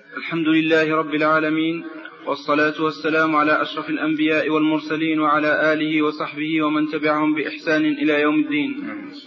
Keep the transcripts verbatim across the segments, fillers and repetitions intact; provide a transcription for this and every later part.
الحمد لله رب العالمين، والصلاة والسلام على أشرف الأنبياء والمرسلين وعلى آله وصحبه ومن تبعهم بإحسان إلى يوم الدين.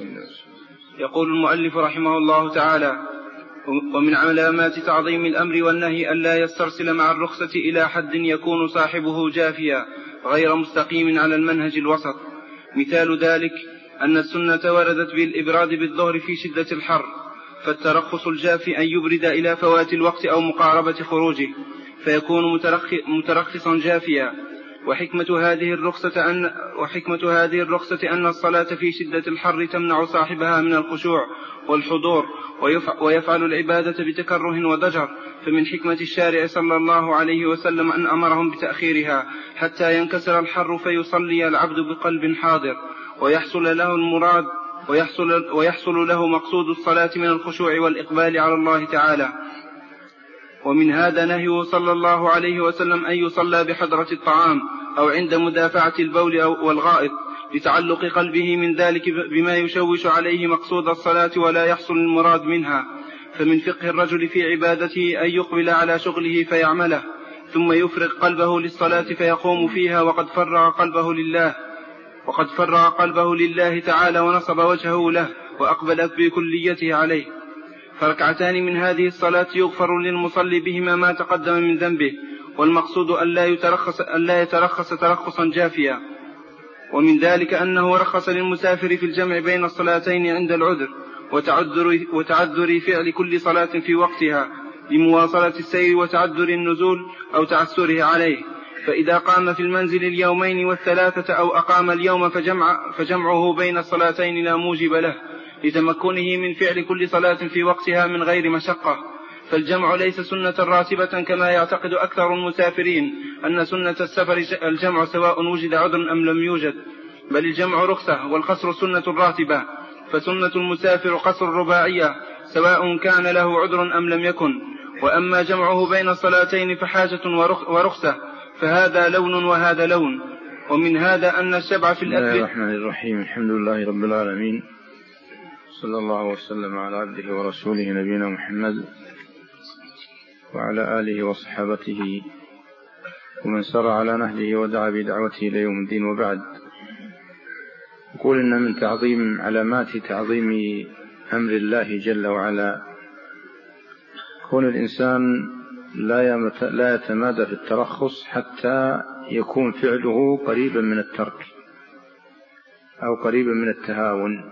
يقول المؤلف رحمه الله تعالى: ومن علامات تعظيم الأمر والنهي ألا يسترسل مع الرخصة إلى حد يكون صاحبه جافيا غير مستقيم على المنهج الوسط. مثال ذلك أن السنة وردت بالإبراد بالظهر في شدة الحر، فالترخص الجافي أن يبرد إلى فوات الوقت أو مقاربة خروجه فيكون مترخصا جافيا. وحكمة هذه الرخصة أن, وحكمة هذه الرخصة أن الصلاة في شدة الحر تمنع صاحبها من الخشوع والحضور ويفعل العبادة بتكره وضجر، فمن حكمة الشارع صلى الله عليه وسلم أن أمرهم بتأخيرها حتى ينكسر الحر فيصلي العبد بقلب حاضر ويحصل له المراد ويحصل, ويحصل له مقصود الصلاة من الخشوع والإقبال على الله تعالى. ومن هذا نهيه صلى الله عليه وسلم أن يصلى بحضرة الطعام أو عند مدافعة البول والغائط لتعلق قلبه من ذلك بما يشوش عليه مقصود الصلاة ولا يحصل المراد منها. فمن فقه الرجل في عبادته أن يقبل على شغله فيعمله ثم يفرغ قلبه للصلاة فيقوم فيها وقد فرغ قلبه لله وقد فرغ قلبه لله تعالى ونصب وجهه له وأقبل بكليته عليه. فركعتان من هذه الصلاة يغفر للمصلي بهما ما تقدم من ذنبه، والمقصود ألا يترخص, ألا يترخص ترخصا جافيا. ومن ذلك أنه رخص للمسافر في الجمع بين الصلاتين عند العذر وتعذر, وتعذر فعل كل صلاة في وقتها لمواصلة السير وتعذر النزول أو تعسره عليه. فإذا قام في المنزل اليومين والثلاثة أو أقام اليوم فجمع فجمعه بين الصلاتين لا موجب له لتمكنه من فعل كل صلاة في وقتها من غير مشقة. فالجمع ليس سنة راتبة كما يعتقد أكثر المسافرين أن سنة السفر الجمع سواء وجد عذر أم لم يوجد، بل الجمع رخصة والقصر سنة راتبة. فسنة المسافر قصر رباعية سواء كان له عذر أم لم يكن. وأما جمعه بين الصلاتين فحاجة ورخصة، فهذا لون وهذا لون. ومن هذا أن الشبع في الأكل. بسم الله الرحمن الرحيم. الحمد لله رب العالمين، صلى الله وسلم على عبده ورسوله نبينا محمد وعلى آله وصحابته ومن سار على نهجه ودعا بدعوته إلى يوم الدين. وبعد، يقول إن من تعظيم علامات تعظيم أمر الله جل وعلا كون الإنسان لا يتمادى في الترخص حتى يكون فعله قريبا من الترك أو قريبا من التهاون.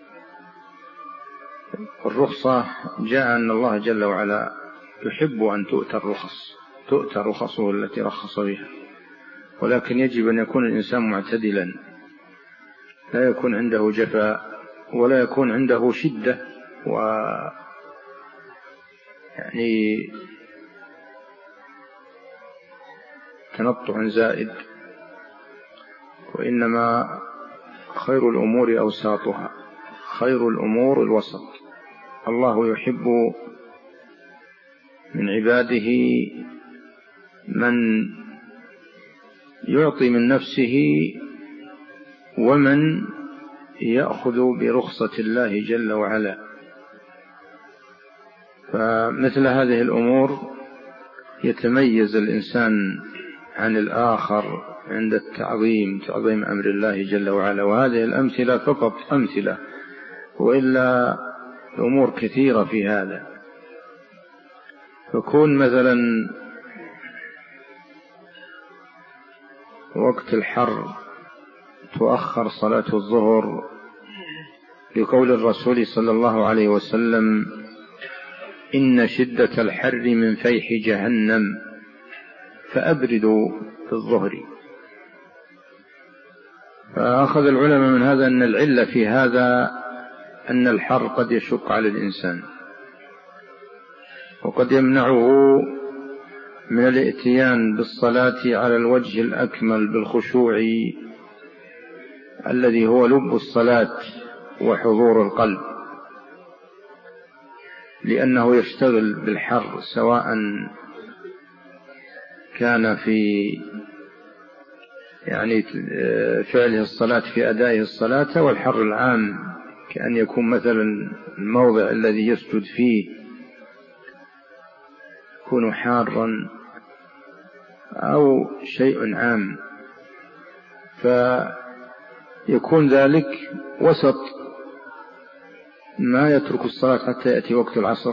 الرخصة جاء أن الله جل وعلا يحب أن تؤتى الرخص تؤتى رخصه التي رخص بها، ولكن يجب أن يكون الإنسان معتدلا، لا يكون عنده جفاء ولا يكون عنده شدة و يعني تنطع زائد، وإنما خير الأمور أوساطها، خير الأمور الوسط. الله يحب من عباده من يعطي من نفسه ومن يأخذ برخصة الله جل وعلا. فمثل هذه الأمور يتميز الإنسان عن الآخر عند التعظيم، تعظيم أمر الله جل وعلا. وهذه الأمثلة فقط أمثلة، وإلا أمور كثيرة في هذا. فكون مثلا وقت الحر تؤخر صلاة الظهر لقول الرسول صلى الله عليه وسلم: إن شدة الحر من فيح جهنم فأبردوا في الظهر. فأخذ العلماء من هذا أن العلة في هذا أن الحر قد يشق على الإنسان وقد يمنعه من الاتيان بالصلاة على الوجه الأكمل بالخشوع الذي هو لب الصلاة وحضور القلب، لأنه يشتغل بالحر سواء كان في يعني فعله الصلاة في أدائه الصلاة، والحر العام كأن يكون مثلا الموضع الذي يسجد فيه يكون حارا أو شيء عام، فيكون ذلك وسط، ما يترك الصلاة حتى يأتي وقت العصر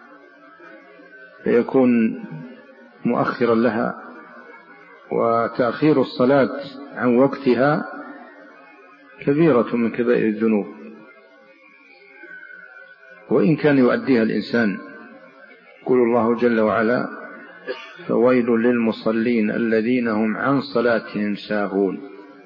فيكون مؤخرا لها. وتأخير الصلاة عن وقتها كبيرة من كبائر الذنوب، وإن كان يؤديها الإنسان. يقول الله جل وعلا: فويل للمصلين الذين هم عن صلاتهم ساهون.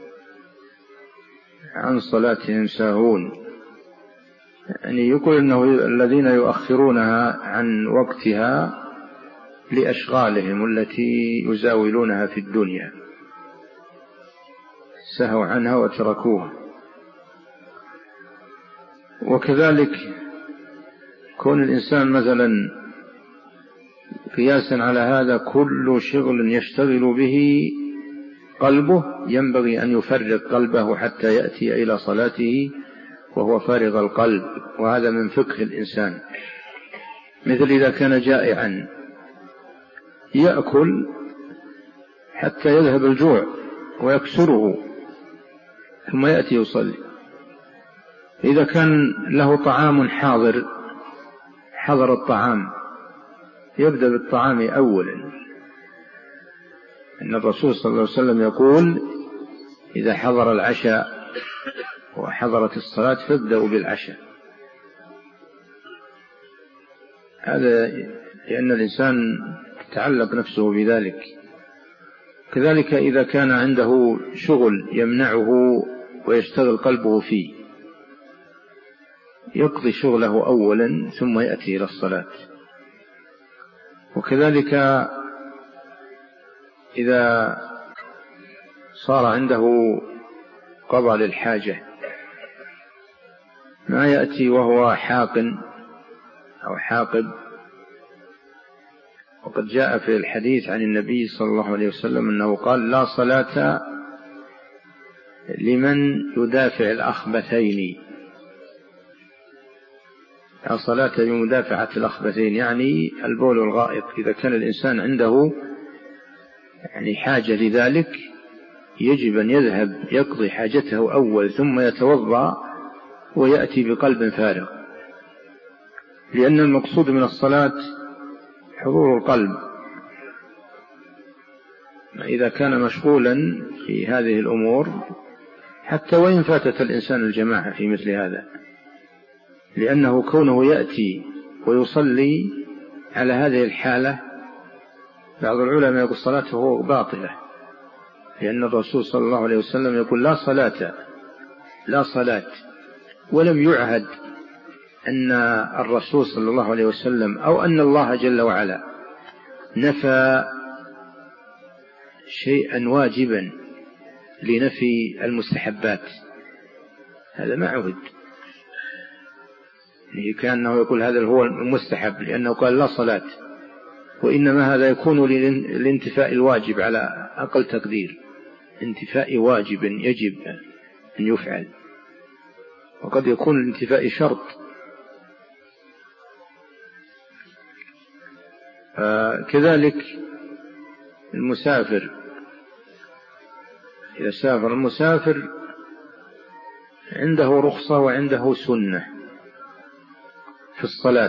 عن صلاتهم ساهون يعني يقول إنه الذين يؤخرونها عن وقتها لأشغالهم التي يزاولونها في الدنيا، سهوا عنها وتركوها. وكذلك كون الإنسان مثلا قياسا على هذا كل شغل يشتغل به قلبه ينبغي أن يفرغ قلبه حتى يأتي إلى صلاته وهو فارغ القلب، وهذا من فقه الإنسان. مثل إذا كان جائعا يأكل حتى يذهب الجوع ويكسره ثم يأتي يصلي. إذا كان له طعام حاضر حضر الطعام يبدأ بالطعام أولا. إن الرسول صلى الله عليه وسلم يقول: إذا حضر العشاء وحضرت الصلاة فابدأوا بالعشاء. هذا لأن الإنسان تعلق نفسه بذلك. كذلك إذا كان عنده شغل يمنعه ويشتغل قلبه فيه يقضي شغله أولا ثم يأتي إلى الصلاة. وكذلك إذا صار عنده قضاء للحاجة ما يأتي وهو حاقن أو حاقب. وقد جاء في الحديث عن النبي صلى الله عليه وسلم أنه قال: لا صلاة لمن يدافع الأخبثين. لا صلاة لمدافعة الأخبثين يعني البول والغائط. إذا كان الإنسان عنده يعني حاجة لذلك يجب أن يذهب يقضي حاجته أول ثم يتوضأ ويأتي بقلب فارغ، لأن المقصود من الصلاة حضور القلب. إذا كان مشغولا في هذه الأمور حتى وإن فاتت الإنسان الجماعة في مثل هذا، لأنه كونه يأتي ويصلي على هذه الحالة بعض العلماء يقول صلاته باطلة، لأن الرسول صلى الله عليه وسلم يقول: لا صلاة لا صلاة. ولم يعهد أن الرسول صلى الله عليه وسلم أو أن الله جل وعلا نفى شيئا واجبا لنفي المستحبات، هذا ما عهد. كأنه يقول هذا هو المستحب لأنه قال لا صلاة، وإنما هذا يكون للانتفاء الواجب على أقل تقدير، انتفاء واجب يجب أن يفعل، وقد يكون الانتفاء شرط. كذلك المسافر إذا سافر المسافر عنده رخصة وعنده سنة في الصلاة.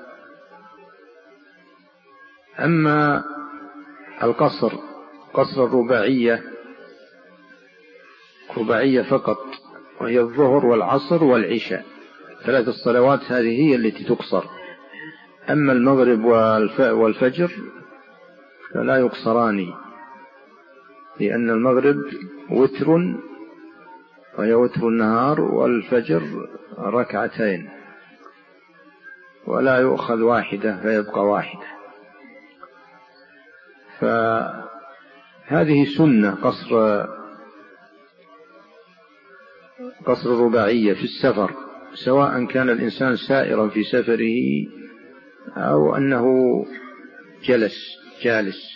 أما القصر قصر الرباعية رباعية فقط، وهي الظهر والعصر والعشاء، ثلاث الصلوات هذه هي التي تقصر. أما المغرب والفجر فلا يقصران، لأن المغرب وتر وهي وتر النهار، والفجر ركعتين ولا يؤخذ واحدة فيبقى واحدة. فهذه سنة قصر قصر الرباعية في السفر، سواء كان الإنسان سائرا في سفره أو أنه جلس جالس،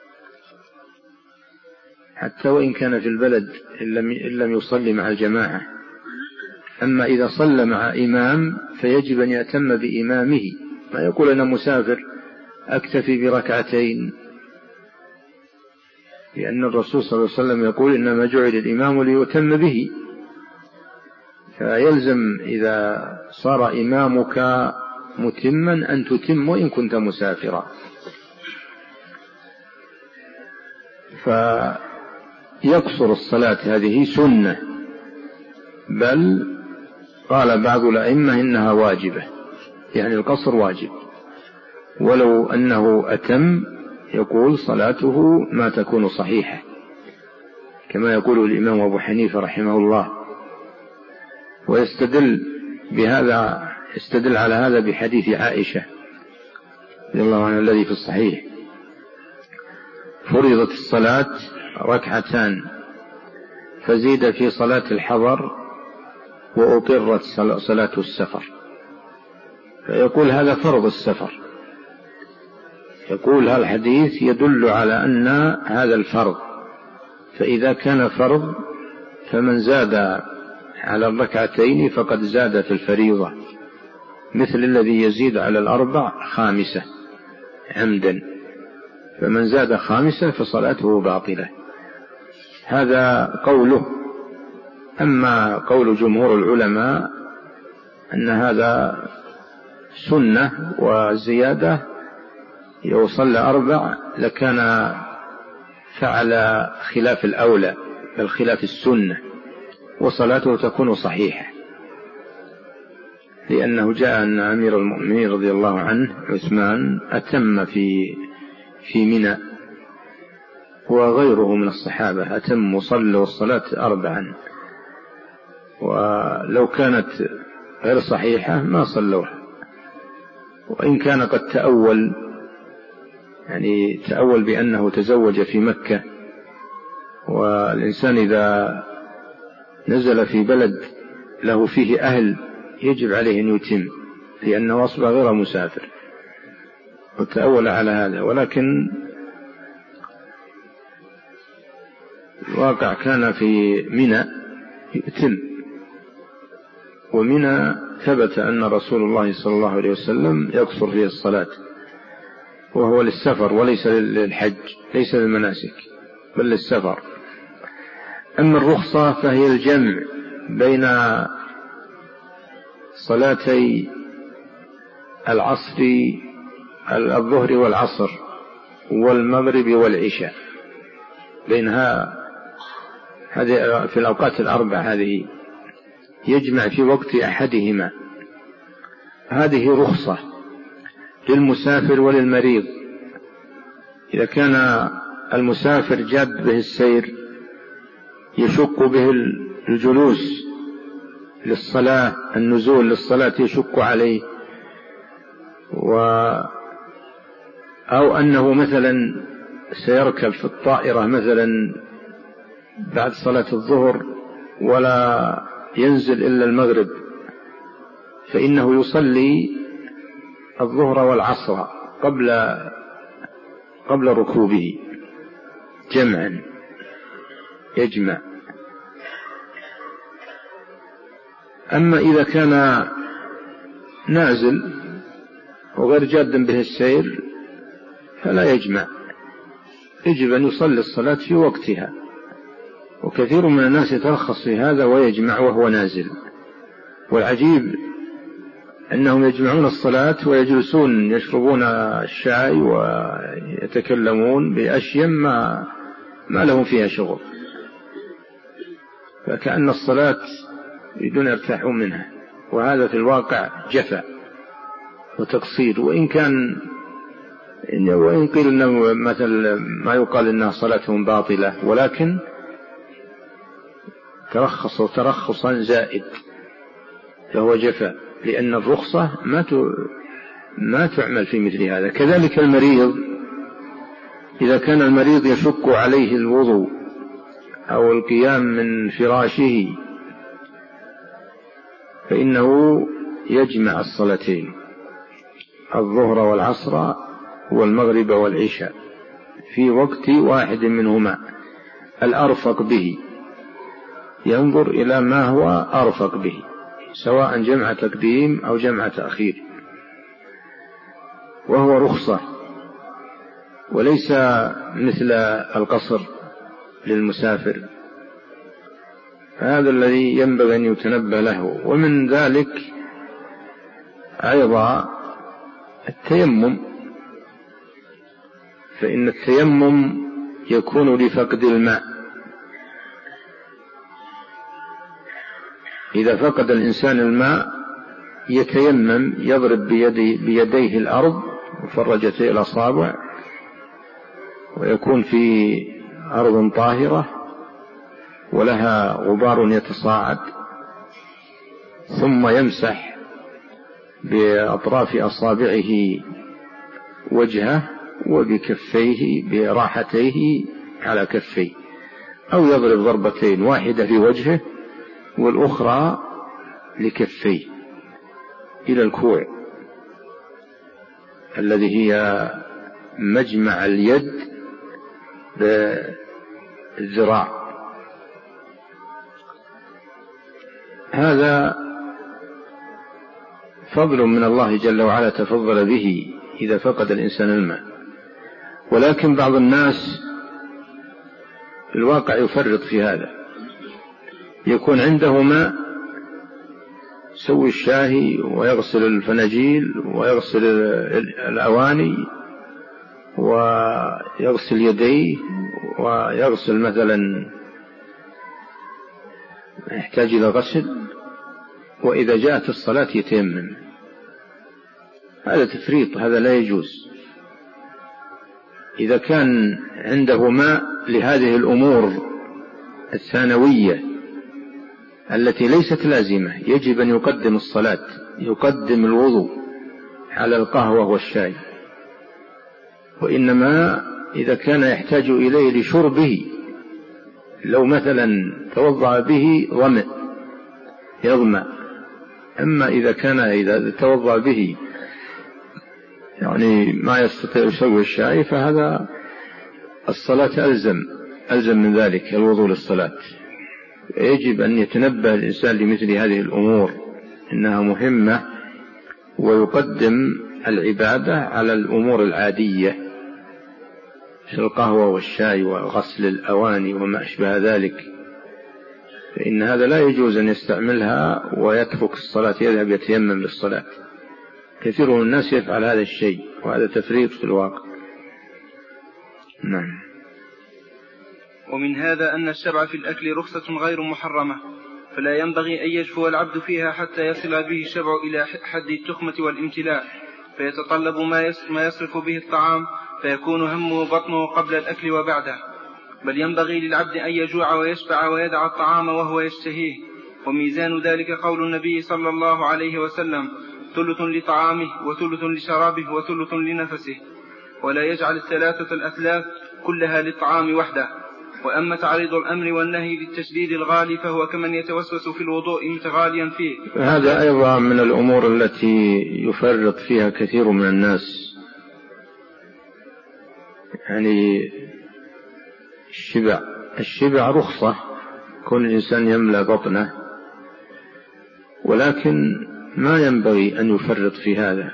حتى وإن كان في البلد إن لم يصلي مع الجماعة. أما إذا صلى مع إمام فيجب أن يأتم بإمامه، ما يقول أنا مسافر أكتفي بركعتين، لأن الرسول صلى الله عليه وسلم يقول إنما جعل الإمام ليؤتم به، فيلزم إذا صار إمامك متما أن تتم وإن كنت مسافرا. فيقصر الصلاة هذه سنة، بل قال بعض الأئمة إنها واجبة، يعني القصر واجب، ولو أنه أتم يقول صلاته ما تكون صحيحة، كما يقول الإمام أبو حنيفة رحمه الله. ويستدل بهذا يستدل على هذا بحديث عائشة رضي الله عنها الذي في الصحيح: فرضت الصلاة ركعتان فزيد في صلاة الحضر وأقرت صلاة السفر. فيقول هذا فرض السفر، يقول هذا الحديث يدل على أن هذا الفرض، فإذا كان فرض فمن زاد على الركعتين فقد زاد في الفريضة، مثل الذي يزيد على الأربع خامسة عمدا، فمن زاد خامسة فصلاته باطلة. هذا قوله. أما قول جمهور العلماء أن هذا سنة وزيادة، يوصل أربع لكان فعل خلاف الأولى بل خلاف السنة، وصلاته تكون صحيحة، لأنه جاء أن أمير المؤمنين رضي الله عنه عثمان أتم في في منى، وغيره من الصحابة أتم وصلوا الصلاة أربعا، ولو كانت غير صحيحة ما صلوها. وإن كان قد تأول، يعني تأول بأنه تزوج في مكة، والإنسان إذا نزل في بلد له فيه أهل يجب عليه أن يتم، لأنه أصبح غير مسافر، وتأول على هذا. ولكن الواقع كان في منى يتم، ومنى ثبت أن رسول الله صلى الله عليه وسلم يقصر فيه الصلاة، وهو للسفر وليس للحج، ليس للمناسك بل للسفر. أما الرخصة فهي الجمع بين صلاتي العصر الظهر والعصر والمغرب والعشاء، بينها هذه في الأوقات الأربع، هذه يجمع في وقت أحدهما. هذه رخصة للمسافر وللمريض. إذا كان المسافر جاد به السير يشق به الجلوس للصلاة، النزول للصلاة يشق عليه، و أو أنه مثلا سيركب في الطائرة مثلا بعد صلاة الظهر ولا ينزل إلا المغرب، فإنه يصلي الظهر والعصر قبل قبل ركوبه جمعا، يجمع. أما إذا كان نازل وغير جاد به السير فلا يجمع، يجب أن يصلي الصلاة في وقتها. وكثير من الناس يترخص في هذا ويجمع وهو نازل، والعجيب أنهم يجمعون الصلاة ويجلسون يشربون الشاي ويتكلمون بأشياء ما, ما لهم فيها شغل، فكأن الصلاة يريدون يرتاحون منها، وهذا في الواقع جفا وتقصير. وإن كان وإن قيل إنه مثل ما يقال إنها صلاتهم باطلة، ولكن ترخصوا ترخصا زائد فهو جفا، لأن الرخصة ما ما تعمل في مثل هذا. كذلك المريض، إذا كان المريض يشق عليه الوضوء أو القيام من فراشه فإنه يجمع الصلاتين الظهر والعصر والمغرب والعشاء في وقت واحد منهما الأرفق به، ينظر إلى ما هو أرفق به، سواء جمع تقديم أو جمع تأخير، وهو رخصة وليس مثل القصر للمسافر. هذا الذي ينبغي أن يتنبه له. ومن ذلك أيضا التيمم، فإن التيمم يكون لفقد الماء. إذا فقد الإنسان الماء يتيمم، يضرب بيدي بيديه الأرض وفرجته الأصابع، ويكون في أرض طاهرة ولها غبار يتصاعد، ثم يمسح بأطراف أصابعه وجهه وبكفيه براحتيه على كفيه، أو يضرب ضربتين، واحدة في وجهه والأخرى لكفيه إلى الكوع الذي هي مجمع اليد بالذراع. هذا فضل من الله جل وعلا تفضل به إذا فقد الإنسان الماء. ولكن بعض الناس في الواقع يفرط في هذا، يكون عنده ماء يسوي الشاهي ويغسل الفناجيل ويغسل الأواني ويغسل يديه ويغسل مثلا يحتاج إلى غسل، وإذا جاءت الصلاة يتيمم. هذا تفريط، هذا لا يجوز. إذا كان عنده ماء لهذه الأمور الثانوية التي ليست لازمة يجب أن يقدم الصلاة، يقدم الوضوء على القهوة والشاي. وإنما إذا كان يحتاج إليه لشربه، لو مثلا توضأ به ظمأ يظمأ، أما إذا كان إذا توضأ به يعني ما يستطيع يسوي الشاي، فهذا الصلاة ألزم ألزم من ذلك الوضوء للصلاة. يجب أن يتنبه الإنسان لمثل هذه الأمور، إنها مهمة، ويقدم العبادة على الأمور العادية في القهوة والشاي وغسل الأواني وما أشبه ذلك، فإن هذا لا يجوز أن يستعملها ويترك الصلاة يذهب يتيمم للصلاة. كثير من الناس يفعل هذا الشيء، وهذا تفريط في الواقع. نعم. ومن هذا أن الشبع في الأكل رخصة غير محرمة، فلا ينبغي أن يجفو العبد فيها حتى يصل به الشبع إلى حد التخمة والامتلاء، فيتطلب ما يصرف به الطعام، فيكون همه بطنه قبل الأكل وبعده. بل ينبغي للعبد أن يجوع ويشبع ويدع الطعام وهو يشتهيه. وميزان ذلك قول النبي صلى الله عليه وسلم: ثلث لطعامه وثلث لشرابه وثلث لنفسه، ولا يجعل الثلاثة الأثلاث كلها للطعام وحده. وأما تعريض الأمر والنهي للتشديد الغالي فهو كمن يتوسوس في الوضوء متغاليا فيه. هذا أيضا من الأمور التي يفرط فيها كثير من الناس، يعني الشبع الشبع رخصة، كل إنسان يملأ بطنه، ولكن ما ينبغي أن يفرط في هذا.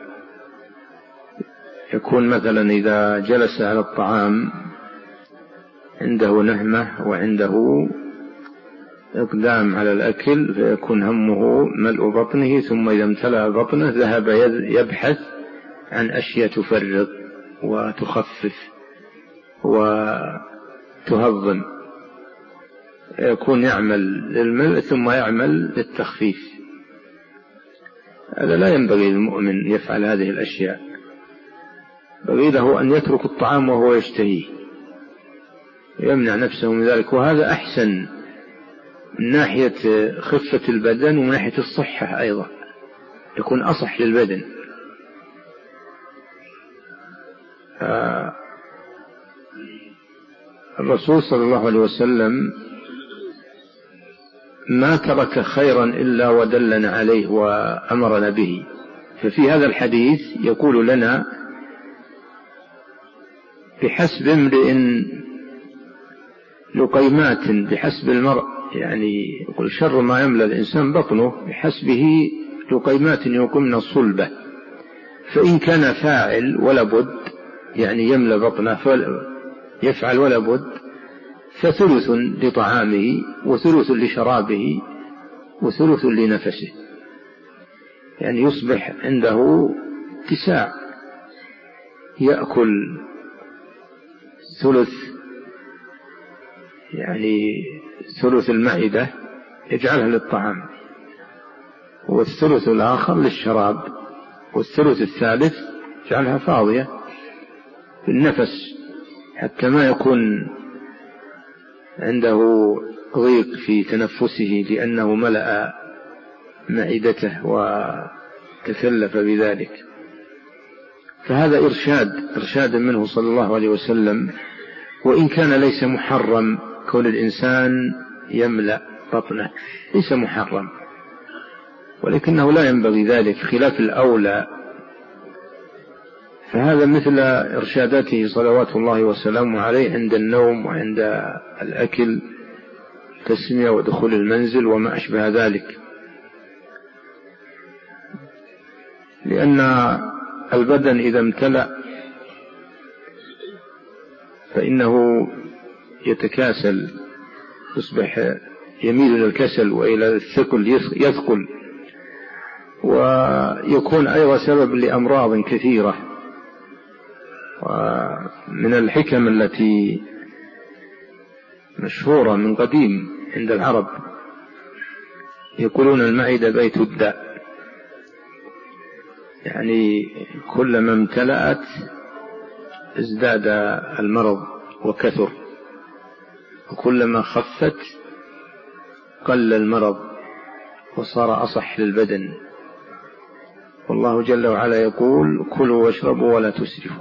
يكون مثلا إذا جلس على الطعام عنده نهمة وعنده إقدام على الأكل، فيكون همه ملء بطنه، ثم إذا امتلأ بطنه ذهب يبحث عن أشياء تفرط وتخفف وتهضم، يكون يعمل للملء ثم يعمل للتخفيف. هذا لا ينبغي للمؤمن يفعل هذه الأشياء، بغي له أن يترك الطعام وهو يشتهيه، يمنع نفسه من ذلك. وهذا أحسن من ناحية خفة البدن ومن ناحية الصحة أيضا، يكون أصح للبدن. آه الرسول صلى الله عليه وسلم ما ترك خيرا إلا ودلنا عليه وأمرنا به. ففي هذا الحديث يقول لنا: بحسب امرئ لقيمات، بحسب المرء، يعني يقول شر ما يملأ الإنسان بطنه، بحسبه لقيمات يقمن الصلبة. فإن كان فاعل ولا بد يعني يملأ بطنه يفعل ولا بد، فثلث لطعامه وثلث لشرابه وثلث لنفسه، يعني يصبح عنده اتساع، يأكل ثلث يعني ثلث المعدة يجعلها للطعام، والثلث الآخر للشراب، والثلث الثالث يجعلها فاضية في النفس حتى ما يكون عنده ضيق في تنفسه لأنه ملأ معدته وتكلف بذلك. فهذا إرشاد إرشاد منه صلى الله عليه وسلم، وإن كان ليس محرم كون الإنسان يملأ بطنه، ليس محرم، ولكنه لا ينبغي ذلك خلاف الأولى. فهذا مثل إرشاداته صلوات الله وسلامه عليه عند النوم وعند الأكل، تسمية ودخول المنزل وما أشبه ذلك، لأن البدن إذا امتلأ فإنه يتكاسل، يصبح يميل إلى الكسل وإلى الثقل، يثقل، ويكون أيضا سبب لأمراض كثيرة. ومن الحكم التي مشهورة من قديم عند العرب يقولون المعدة بيت الداء، يعني كلما امتلأت ازداد المرض وكثر، وكلما خفت قل المرض وصار أصح للبدن. والله جل وعلا يقول كلوا واشربوا ولا تسرفوا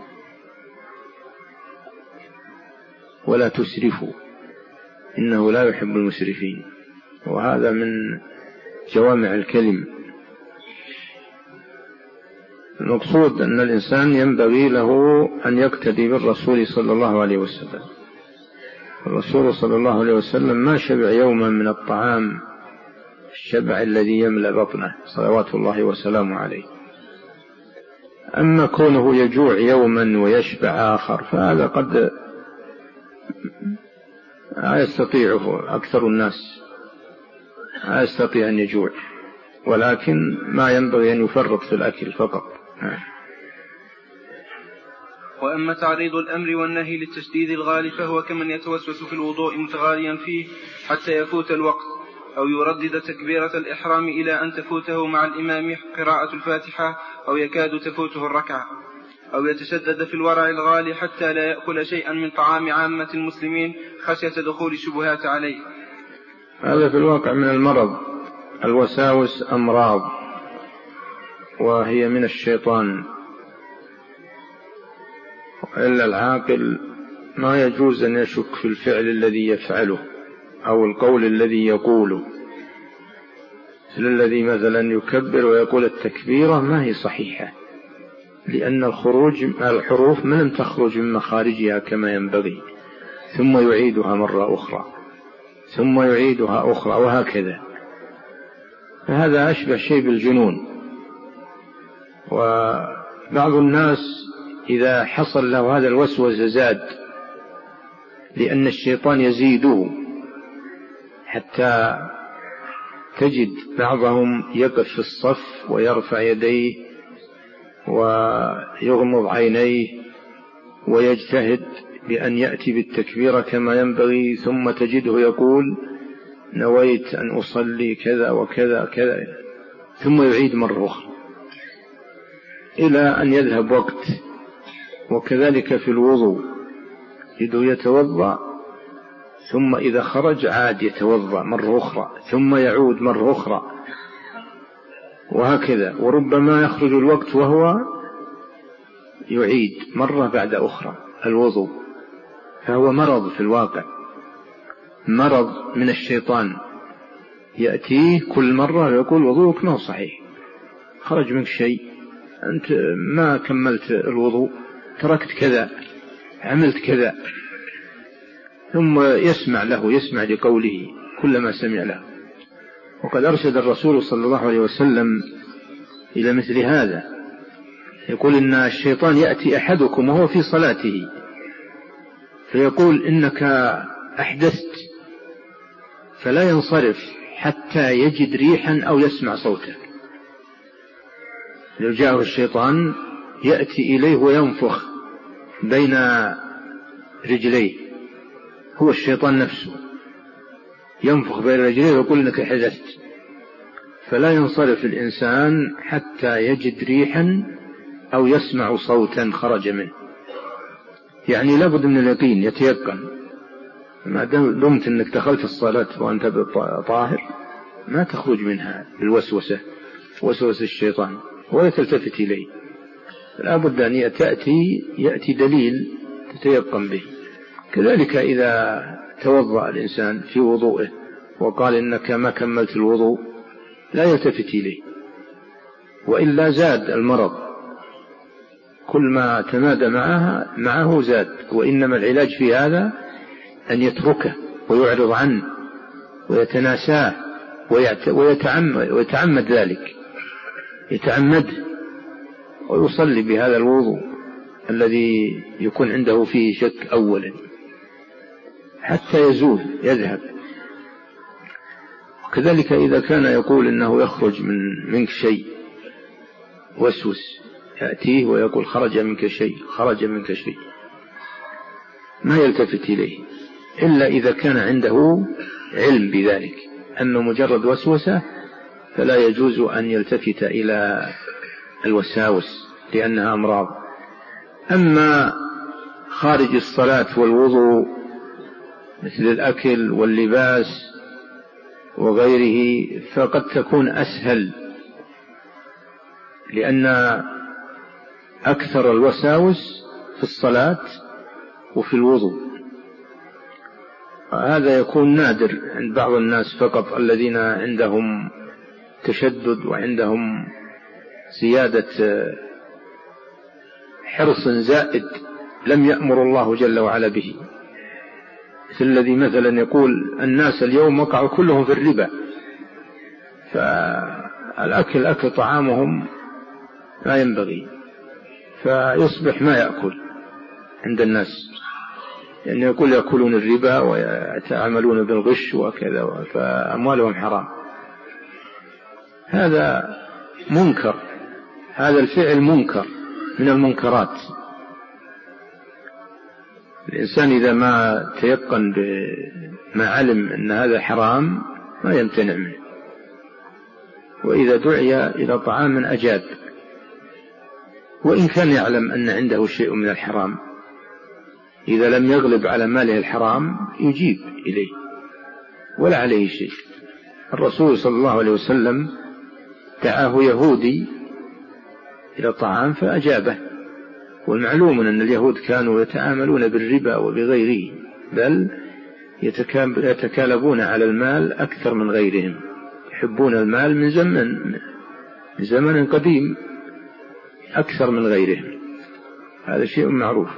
ولا تسرفوا إنه لا يحب المسرفين. وهذا من جوامع الكلم. المقصود أن الإنسان ينبغي له أن يقتدي بالرسول صلى الله عليه وسلم. الرسول صلى الله عليه وسلم ما شبع يوما من الطعام الشبع الذي يملأ بطنه صلوات الله وسلامه عليه. أما كونه يجوع يوما ويشبع آخر فهذا قد لا يستطيعه أكثر الناس، لا يستطيع أن يجوع، ولكن ما ينبغي أن يفرط في الأكل فقط. وأما تعريض الأمر والنهي للتشديد الغالي فهو كمن يتوسوس في الوضوء متغاليا فيه حتى يفوت الوقت، أو يردد تكبيرة الإحرام إلى أن تفوته مع الإمام قراءة الفاتحة أو يكاد تفوته الركعة، أو يتشدد في الورع الغالي حتى لا يأكل شيئا من طعام عامة المسلمين خشية دخول الشبهات عليه. هذا في الواقع من المرض. الوساوس أمراض وهي من الشيطان، إلا العاقل ما يجوز أن يشك في الفعل الذي يفعله أو القول الذي يقوله، مثل الذي مثلا يكبر ويقول التكبيرة ما هي صحيحة، لأن الخروج الحروف ما لم تخرج من مخارجها كما ينبغي، ثم يعيدها مرة أخرى ثم يعيدها أخرى وهكذا. فهذا أشبه شيء بالجنون. وبعض الناس إذا حصل له هذا الوسوسة زاد، لأن الشيطان يزيده، حتى تجد بعضهم يقف في الصف ويرفع يديه ويغمض عينيه ويجتهد بأن يأتي بالتكبيرة كما ينبغي، ثم تجده يقول نويت أن أصلي كذا وكذا كذا، ثم يعيد مرة أخرى إلى أن يذهب وقت. وكذلك في الوضوء، يده يتوضأ ثم إذا خرج عاد يتوضأ مرة أخرى ثم يعود مرة أخرى وهكذا، وربما يخرج الوقت وهو يعيد مرة بعد أخرى الوضوء. فهو مرض في الواقع، مرض من الشيطان يأتيه كل مرة ويقول وضوءك ما صحيح، خرج منك شيء، أنت ما كملت الوضوء، تركت كذا، عملت كذا، ثم يسمع له يسمع لقوله كلما سمع له. وقد أرشد الرسول صلى الله عليه وسلم إلى مثل هذا، يقول إن الشيطان يأتي أحدكم وهو في صلاته فيقول إنك أحدثت، فلا ينصرف حتى يجد ريحا أو يسمع صوتا. لو جاءه الشيطان يأتي إليه وينفخ بين رجليه، هو الشيطان نفسه ينفخ بين رجليه ويقول إنك حدثت، فلا ينصرف الإنسان حتى يجد ريحا أو يسمع صوتا خرج منه. يعني لابد من اليقين، يتيقن. ما دمت أنك دخلت الصلاة وأنت طاهر ما تخرج منها بالوسوسة، وسوسة الشيطان، ولا تلتفت إليه. لابد أن تأتي يأتي دليل تتيقن به. كذلك إذا توضأ الإنسان في وضوءه وقال إنك ما كملت الوضوء لا يلتفت إليه، وإلا زاد المرض، كل ما تمادى معها معه زاد. وإنما العلاج في هذا أن يتركه ويعرض عنه ويتناساه ويتعمد, ويتعمد ذلك، يتعمد ويصلي بهذا الوضوء الذي يكون عنده فيه شك أولا حتى يزول يذهب. وكذلك إذا كان يقول إنه يخرج من منك شيء، وسوس يأتيه ويقول خرج منك شيء خرج منك شيء، ما يلتفت إليه إلا إذا كان عنده علم بذلك أنه مجرد وسوسة، فلا يجوز أن يلتفت إلى الوساوس لأنها أمراض. أما خارج الصلاة والوضوء مثل الأكل واللباس وغيره فقد تكون أسهل، لأن أكثر الوساوس في الصلاة وفي الوضوء. هذا يكون نادر عند بعض الناس فقط الذين عندهم تشدد وعندهم زيادة حرص زائد لم يأمر الله جل وعلا به، مثل الذي مثلا يقول الناس اليوم وقعوا كلهم في الربا، فالأكل أكل طعامهم لا ينبغي، فيصبح ما يأكل عند الناس، لأنه يعني يقول يأكلون الربا ويتعاملون بالغش وكذا، فأموالهم حرام. هذا منكر، هذا الفعل منكر من المنكرات. الإنسان إذا ما تيقن بما علم أن هذا حرام ما يمتنع منه، وإذا دعي إلى طعام أجاب، وإن كان يعلم أن عنده شيء من الحرام إذا لم يغلب على ماله الحرام يجيب إليه ولا عليه شيء. الرسول صلى الله عليه وسلم دعاه يهودي إلى طعام فأجابه، والمعلوم أن اليهود كانوا يتعاملون بالربا وبغيره، بل يتكالبون على المال أكثر من غيرهم، يحبون المال من زمن من زمن قديم أكثر من غيرهم، هذا شيء معروف.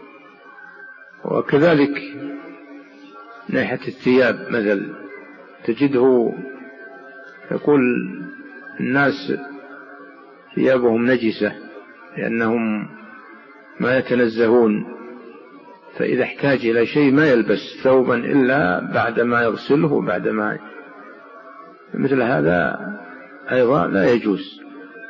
وكذلك ناحية الثياب مثل تجده يقول الناس ثيابهم نجسة لأنهم ما يتنزهون، فإذا احتاج إلى شيء ما يلبس ثوبا إلا بعد ما يغسله وبعد ما، مثل هذا أيضا لا يجوز.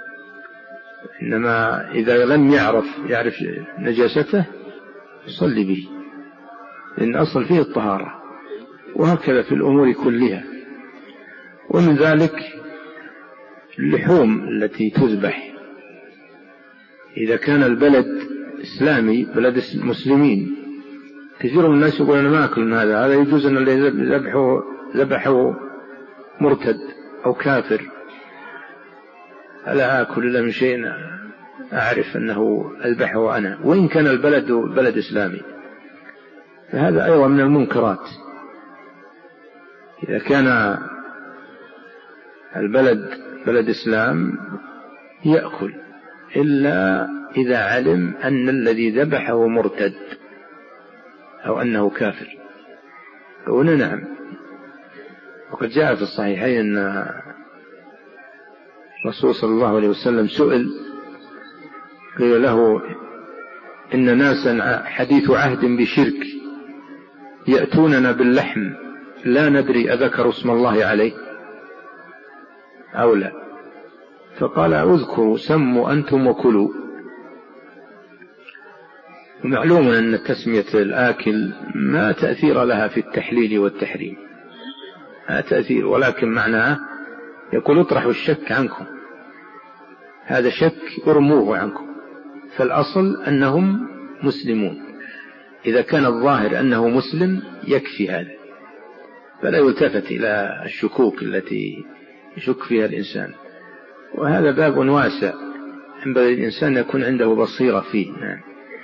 إنما إذا لم يعرف يعرف نجاسته يصلي به، لأن أصل فيه الطهارة. وهكذا في الأمور كلها. ومن ذلك اللحوم التي تذبح، إذا كان البلد إسلامي بلد مسلمين، كثير من الناس يقول أنا ما أكل من هذا، هذا يجوز أن اللي ذبحه ذبحه مرتد أو كافر، ألا أكل إلا من شيء أعرف أنه أذبحه أنا، وإن كان البلد بلد إسلامي. فهذا أيضا من المنكرات. إذا كان البلد بلد إسلام يأكل إلا إذا علم أن الذي ذبحه مرتد أو أنه كافر. هنا نعم. وقد جاء في الصحيحين أن الرسول صلى الله عليه وسلم سئل قيل له إن ناسا حديث عهد بشرك يأتوننا باللحم لا ندري أذكروا اسم الله عليه أو لا، فقال اذكروا سموا أنتم وكلوا. معلوم أن تسمية الآكل ما تأثير لها في التحليل والتحريم، لا تأثير، ولكن معناه يقول اطرحوا الشك عنكم، هذا شك ارموه عنكم، فالأصل أنهم مسلمون، إذا كان الظاهر أنه مسلم يكفي هذا، فلا يلتفت إلى الشكوك التي يشك فيها الإنسان، وهذا باب واسع ينبغي الإنسان يكون عنده بصيرة فيه. نعم.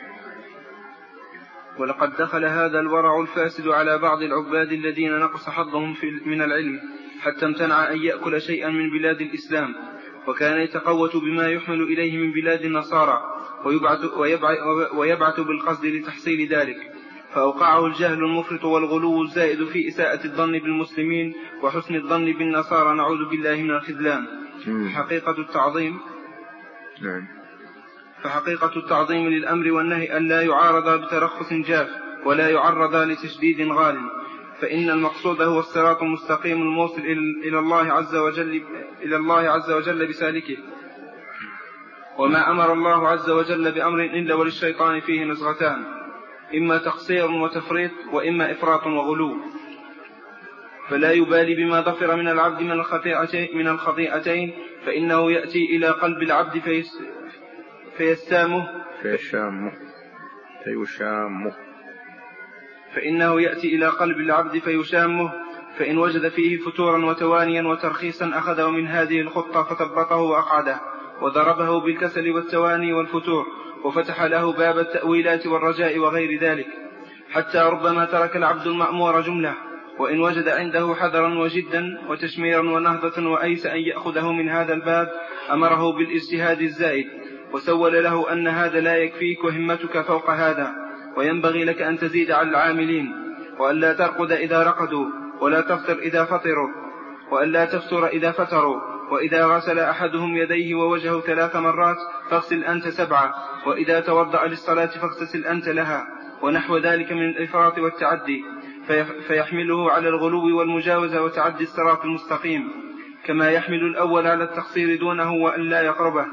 ولقد دخل هذا الورع الفاسد على بعض العباد الذين نقص حظهم من العلم حتى امتنع أن يأكل شيئا من بلاد الإسلام، وكان يتقوت بما يحمل إليه من بلاد النصارى ويبعث, ويبعث, ويبعث بالقصد لتحصيل ذلك، فأوقعه الجهل المفرط والغلو الزائد في إساءة الظن بالمسلمين وحسن الظن بالنصارى، نعوذ بالله من الخذلان. حقيقة التعظيم نعم. فحقيقة التعظيم للأمر والنهي أن لا يعارض بترخص جاف ولا يعرض لتشديد غال، فإن المقصود هو الصراط المستقيم الموصل إلى الله عز وجل إلى الله عز وجل بسالكه، وما أمر الله عز وجل بأمر إلا وللشيطان فيه نزغتان، إما تقصير وتفريط وإما إفراط وغلو، فلا يبالي بما ظفر من العبد من الخطيئتين, من الخطيئتين فإنه يأتي إلى قلب العبد فيس فيسامه فيشامه فيشامه فإنه يأتي إلى قلب العبد فيشامه، فإن وجد فيه فتورا وتوانيا وترخيصا أخذه من هذه الخطة فثبطه وأقعده وضربه بالكسل والتواني والفتور، وفتح له باب التأويلات والرجاء وغير ذلك، حتى ربما ترك العبد المأمور جملة، وإن وجد عنده حذرا وجدا وتشميرا ونهضة وأيس أن يأخذه من هذا الباب أمره بالاجتهاد الزائد، وسول له أن هذا لا يكفيك وهمتك فوق هذا، وينبغي لك أن تزيد على العاملين، وأن لا ترقد إذا رقدوا، ولا تفطر إذا فطروا، وأن لا تفطر إذا فتروا، وإذا غسل أحدهم يديه ووجهه ثلاث مرات فاغسل أنت سبعة، وإذا توضأ للصلاة فاغتسل أنت لها، ونحو ذلك من الإفراط والتعدي، فيحمله على الغلو والمجاوزة وتعدي الصراط المستقيم، كما يحمل الأول على التقصير دونه وأن لا يقربه.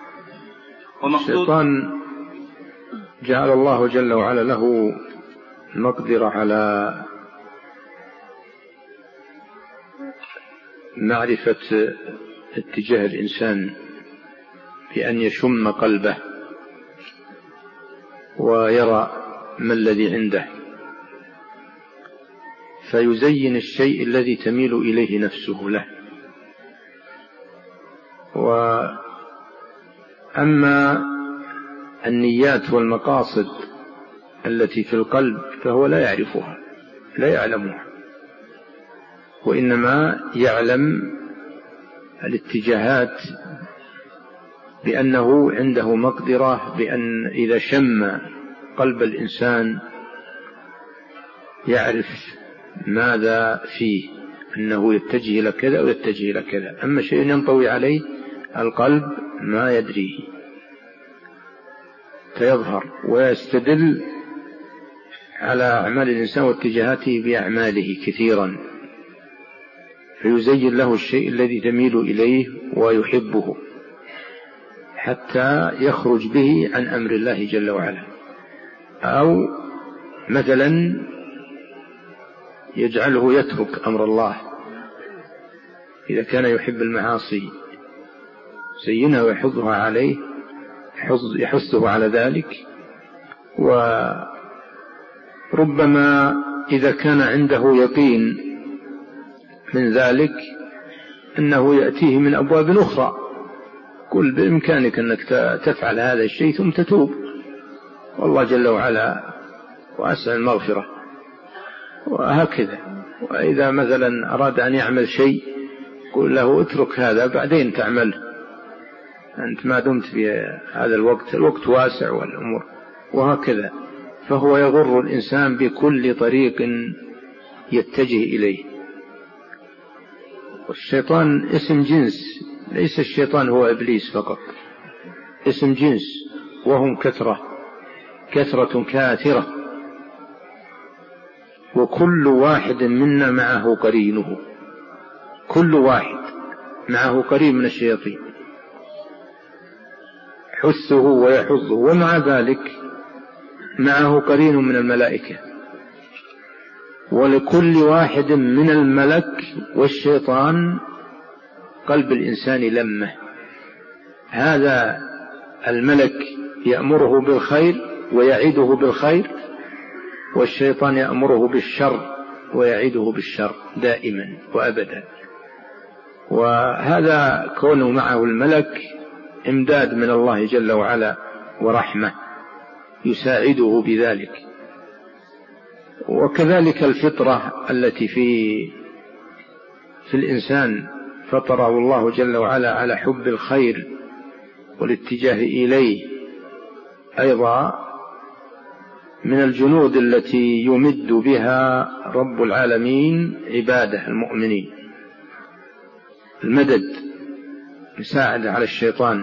الشيطان جعل الله جل وعلا له مقدرة على معرفة اتجاه الإنسان بأن يشم قلبه ويرى ما الذي عنده، فيزين الشيء الذي تميل إليه نفسه له. وأما النيات والمقاصد التي في القلب فهو لا يعرفها، لا يعلمها، وإنما يعلم الاتجاهات بأنه عنده مقدرة بأن إذا شم قلب الإنسان يعرف ماذا فيه، أنه يتجه إلى كذا ويتجه إلى كذا. أما شيء ينطوي عليه القلب ما يدريه، فيظهر ويستدل على أعمال الإنسان واتجاهاته بأعماله كثيرا، فيزين له الشيء الذي تميل إليه ويحبه حتى يخرج به عن أمر الله جل وعلا، أو مثلا يجعله يترك أمر الله. إذا كان يحب المعاصي زينها ويحضها عليه، يحثه على ذلك. وربما إذا كان عنده يقين من ذلك أنه يأتيه من أبواب أخرى، قل بإمكانك أنك تفعل هذا الشيء ثم تتوب، والله جل وعلا واسع المغفرة، وهكذا. وإذا مثلا أراد أن يعمل شيء قل له اترك هذا بعدين تعمله، أنت ما دمت في هذا الوقت، الوقت واسع والأمور، وهكذا. فهو يغر الإنسان بكل طريق يتجه إليه. والشيطان اسم جنس، ليس الشيطان هو إبليس فقط، اسم جنس، وهم كثرة كثرة كاثرة، وكل واحد منا معه قرينه، كل واحد معه قرين من الشياطين حثه ويحضه، ومع ذلك معه قرين من الملائكة، ولكل واحد من الملك والشيطان قلب الإنسان لمة. هذا الملك يأمره بالخير ويعيده بالخير، والشيطان يأمره بالشر ويعيده بالشر دائما وأبدا. وهذا كونه معه الملك امداد من الله جل وعلا ورحمة يساعده بذلك. وكذلك الفطرة التي في في الإنسان فطره الله جل وعلا على حب الخير والاتجاه إليه، أيضا من الجنود التي يمد بها رب العالمين عباده المؤمنين، المدد مساعدة على الشيطان.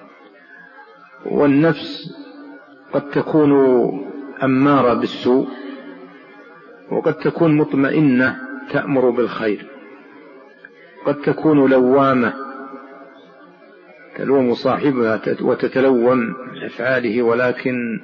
والنفس قد تكون أمارة بالسوء، وقد تكون مطمئنة تأمر بالخير، قد تكون لوامة تلوم صاحبها وتتلوم أفعاله، ولكن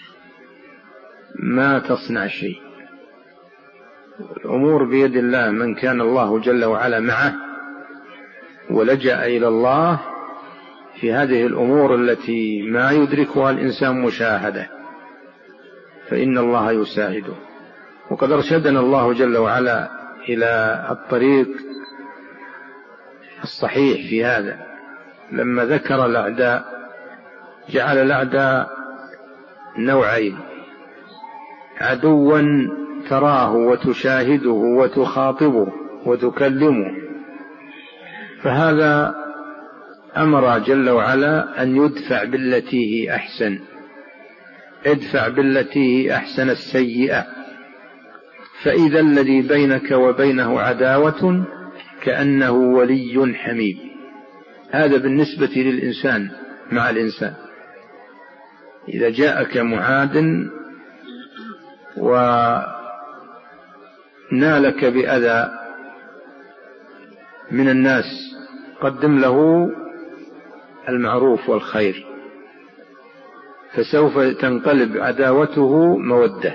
ما تصنع شيء. الأمور بيد الله، من كان الله جل وعلا معه ولجأ إلى الله في هذه الأمور التي ما يدركها الإنسان مشاهدة، فإن الله يساعده. وقد أرشدنا الله جل وعلا إلى الطريق الصحيح في هذا لما ذكر الأعداء، جعل الأعداء نوعين: عدوا تراه وتشاهده وتخاطبه وتكلمه، فهذا أمر جل وعلا أن يدفع بالتي هي أحسن، ادفع بالتي هي أحسن السيئة، فإذا الذي بينك وبينه عداوة كأنه ولي حميم. هذا بالنسبة للإنسان مع الإنسان. إذا جاءك معاد ونالك بأذى من الناس، قدم له المعروف والخير، فسوف تنقلب عداوته مودة.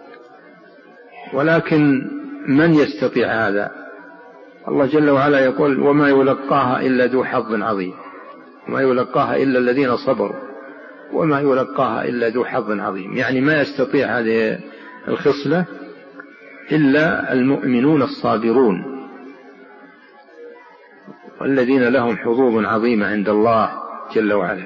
ولكن من يستطيع هذا؟ الله جل وعلا يقول: وما يلقاها إلا ذو حظ عظيم، وما يلقاها إلا الذين صبروا، وما يلقاها إلا ذو حظ عظيم. يعني ما يستطيع هذه الخصلة إلا المؤمنون الصابرون، والذين لهم حظوظ عظيمة عند الله جل وعلا.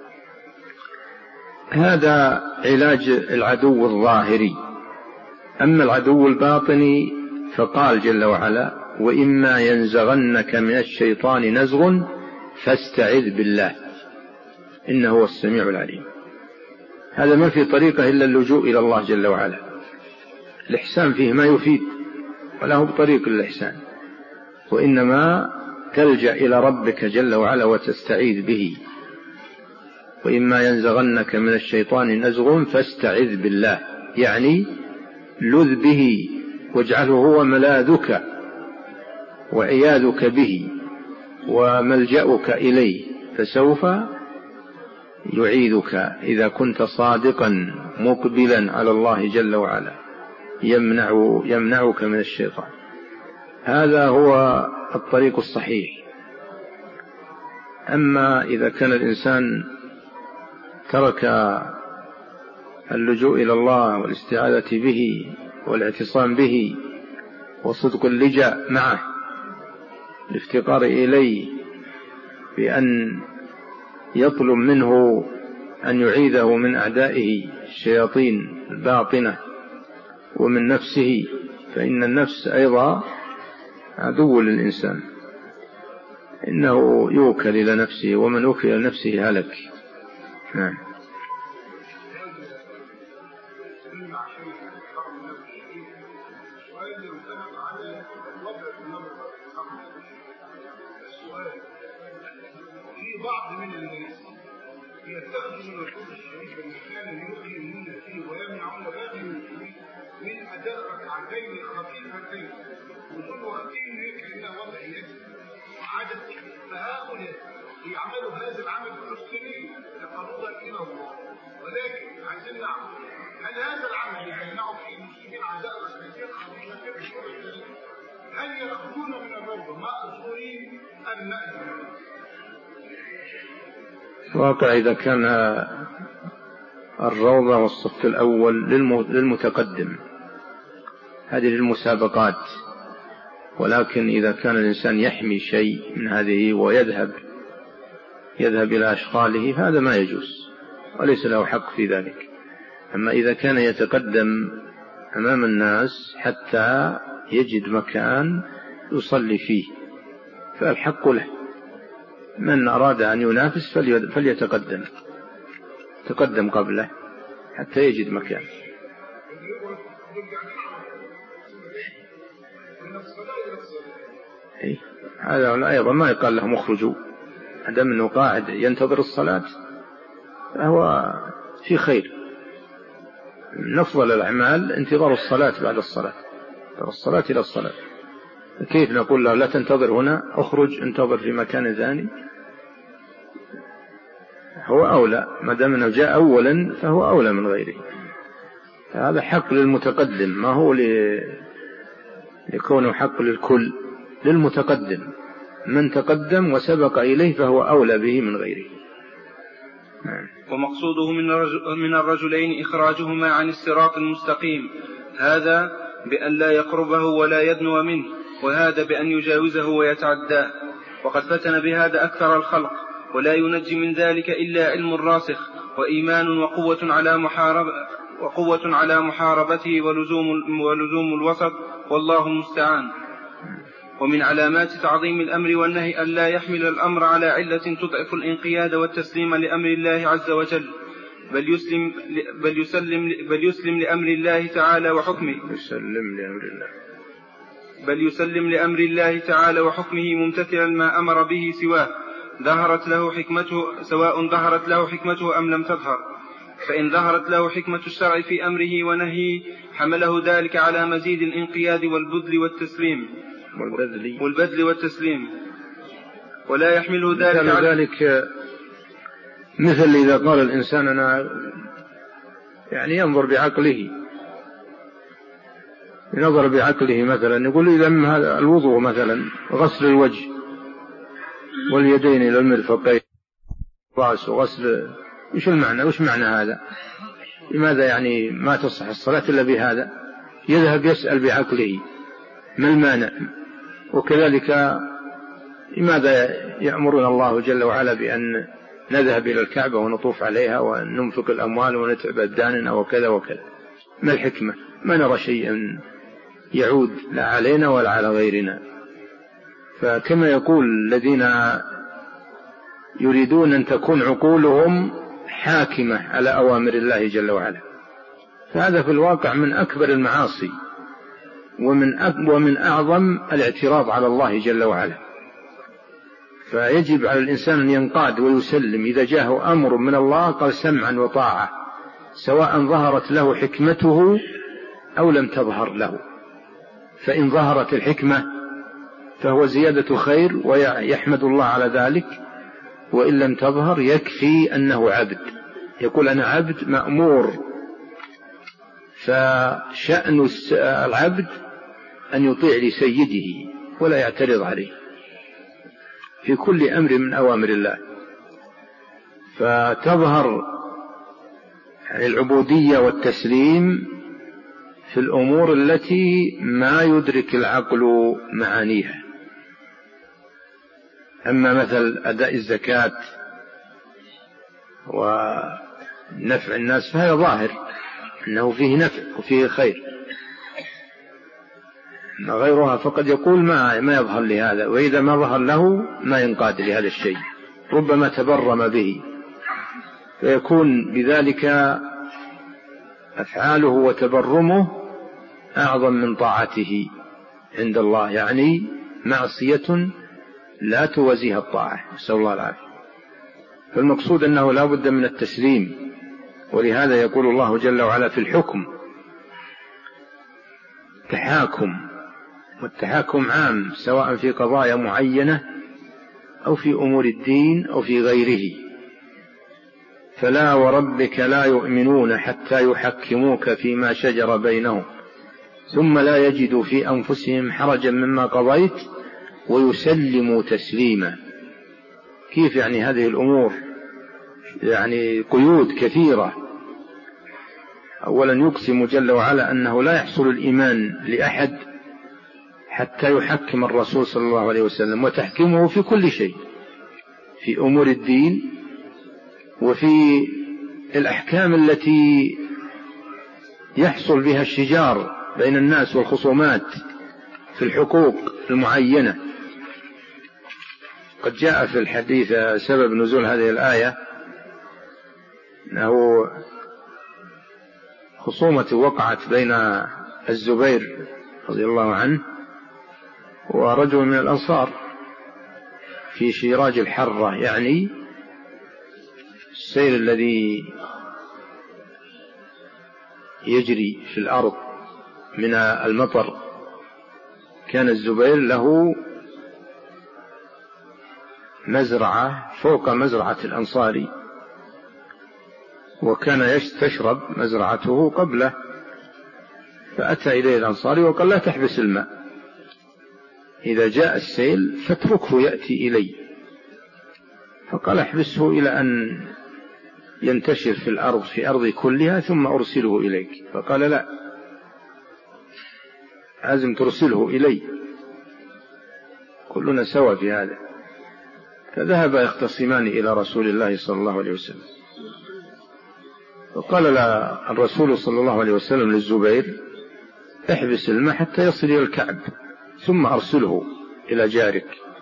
هذا علاج العدو الظاهري. أما العدو الباطني فقال جل وعلا: وإما ينزغنك من الشيطان نزغ فاستعذ بالله إنه هو السميع العليم. هذا ما في طريقة إلا اللجوء إلى الله جل وعلا. الإحسان فيه ما يفيد، ولا هو بطريق الإحسان، وإنما تلجأ إلى ربك جل وعلا وتستعيذ به. وإما ينزغنك من الشيطان نزغ فاستعذ بالله، يعني لذ به واجعله هو ملاذك وعياذك به وملجأك إليه، فسوف يعيذك إذا كنت صادقا مقبلا على الله جل وعلا، يمنع يمنعك من الشيطان. هذا هو الطريق الصحيح. أما إذا كان الإنسان ترك اللجوء إلى الله والاستعاذة به والاعتصام به وصدق اللجأ معه، الافتقار إليه بأن يطلب منه أن يعيذه من أعدائه الشياطين الباطنة ومن نفسه، فإن النفس أيضا عدو للإنسان، إنه يوكل إلى نفسه، ومن وكل إلى نفسه هلك. نعم. في بعض من الناس يتخذوا من الكتب الشريفة المكان يقيمون فيه ويمنعون باقي المسلمين من أداء ركعتين خفيفتين وكل وقتين كأنها وضع يد وعدد. فهؤلاء يعملوا هذا العمل المسلمين تقربا إلى الله، ولكن عايزين نعرف هل هذا العمل يمنعوا فيه المسلمين أداء ركعتين خفيفتين هل يخرجون من الروضة مأجورين أم مأجورين؟ واقع إذا كان الروضة والصف الأول للمتقدم هذه للمسابقات، ولكن إذا كان الإنسان يحمي شيء من هذه ويذهب يذهب إلى أشغاله فهذا ما يجوز وليس له حق في ذلك. أما إذا كان يتقدم أمام الناس حتى يجد مكان يصلي فيه فالحق له. من أراد أن ينافس فليتقدم تقدم قبله حتى يجد مكان. هذا أيضا ما يقال لهم اخرجوا، عندما أنه قاعد ينتظر الصلاة فهو في خير. من أفضل الأعمال انتظار الصلاة بعد الصلاة، الصلاة إلى الصلاة. كيف نقول له لا تنتظر هنا، اخرج انتظر في مكان ثاني؟ هو أولى، ما دام أنه جاء أولا فهو أولى من غيره. هذا حق للمتقدم، ما هو لكونه حق للكل، للمتقدم. من تقدم وسبق إليه فهو أولى به من غيره. ومقصوده من الرجلين إخراجهما عن الصراط المستقيم، هذا بأن لا يقربه ولا يدنو منه، وهذا بأن يجاوزه ويتعداه. وقد فتن بهذا أكثر الخلق، ولا ينجي من ذلك إلا علم راسخ وإيمان وقوة على محاربة وقوة على محاربته ولزوم, ولزوم الوسط، والله المستعان. ومن علامات تعظيم الأمر والنهي أن لا يحمل الأمر على علة تضعف الانقياد والتسليم لأمر الله عز وجل، بل يسلم, بل يسلم, بل يسلم لأمر الله تعالى وحكمه يسلم لأمر الله بل يسلم لأمر الله تعالى وحكمه ممتثلا ما أمر به سواه، ظهرت له حكمته سواء ظهرت له حكمته أم لم تظهر. فإن ظهرت له حكمة الشرع في أمره ونهيه حمله ذلك على مزيد الانقياد والبذل والتسليم والبذل, والبذل والتسليم، ولا يحمله ذلك مثل على ذلك مثل إذا قال الإنسان أنا يعني ينظر بعقله ينظر بعقله مثلا يقول إذا هذا الوضوء مثلا غسل الوجه واليدين إلى المرفقين رأس وغسل، إيش المعنى وإيش معنى هذا؟ لماذا يعني ما تصح الصلاة إلا بهذا؟ يذهب يسأل بعقله ما المانع. وكذلك لماذا يأمرنا الله جل وعلا بأن نذهب إلى الكعبة ونطوف عليها وننفق الأموال ونتعب أبداننا وكذا وكذا؟ ما الحكمة؟ ما نرى شيئا يعود لا علينا ولا على غيرنا. فكما يقول الذين يريدون أن تكون عقولهم حاكمة على أوامر الله جل وعلا، فهذا في الواقع من أكبر المعاصي ومن ومن أعظم الاعتراض على الله جل وعلا. فيجب على الإنسان أن ينقاد ويسلم، إذا جاءه أمر من الله قال سمعا وطاعة، سواء ظهرت له حكمته أو لم تظهر له. فإن ظهرت الحكمة فهو زيادة خير ويحمد الله على ذلك، وإن لم تظهر يكفي أنه عبد، يقول أنا عبد مأمور. فشأن العبد أن يطيع لسيده ولا يعترض عليه في كل أمر من أوامر الله. فتظهر العبودية والتسليم في الأمور التي ما يدرك العقل معانيها. أما مثل أداء الزكاة ونفع الناس فهذا ظاهر أنه فيه نفع وفيه خير، غيرها فقد يقول ما, ما يظهر لهذا، وإذا ما ظهر له ما ينقاد لهذا الشيء، ربما تبرم به، فيكون بذلك أفعاله وتبرمه أعظم من طاعته عند الله، يعني معصية لا توازيها الطاعة، نسأل الله العافية. فالمقصود أنه لا بد من التسليم، ولهذا يقول الله جل وعلا في الحكم تحاكم، والتحاكم عام سواء في قضايا معينة أو في أمور الدين أو في غيره. فلا وربك لا يؤمنون حتى يحكموك فيما شجر بينهم ثم لا يجدوا في أنفسهم حرجا مما قضيت ويسلموا تسليما. كيف يعني هذه الأمور؟ يعني قيود كثيرة. أولا يقسم جل وعلا أنه لا يحصل الإيمان لأحد حتى يحكم الرسول صلى الله عليه وسلم، وتحكمه في كل شيء، في أمور الدين وفي الأحكام التي يحصل بها الشجار بين الناس والخصومات في الحقوق المعينة. قد جاء في الحديث سبب نزول هذه الآية أنه خصومة وقعت بين الزبير رضي الله عنه ورجل من الأنصار في شيراج الحرة، يعني السيل الذي يجري في الأرض من المطر. كان الزبير له مزرعة فوق مزرعة الأنصاري، وكان تشرب مزرعته قبله، فأتى إليه الأنصاري وقال لا تحبس الماء، إذا جاء السيل فاتركه يأتي إلي. فقال احبسه إلى أن ينتشر في الأرض في أرضي كلها ثم أرسله إليك. فقال لا، لازم ترسله إلي، كلنا سوا في هذا. فذهب يختصمان إلى رسول الله صلى الله عليه وسلم، فقال الرسول صلى الله عليه وسلم للزبير احبس الماء حتى يصل إلى الكعب ثم أرسله إلى جارك.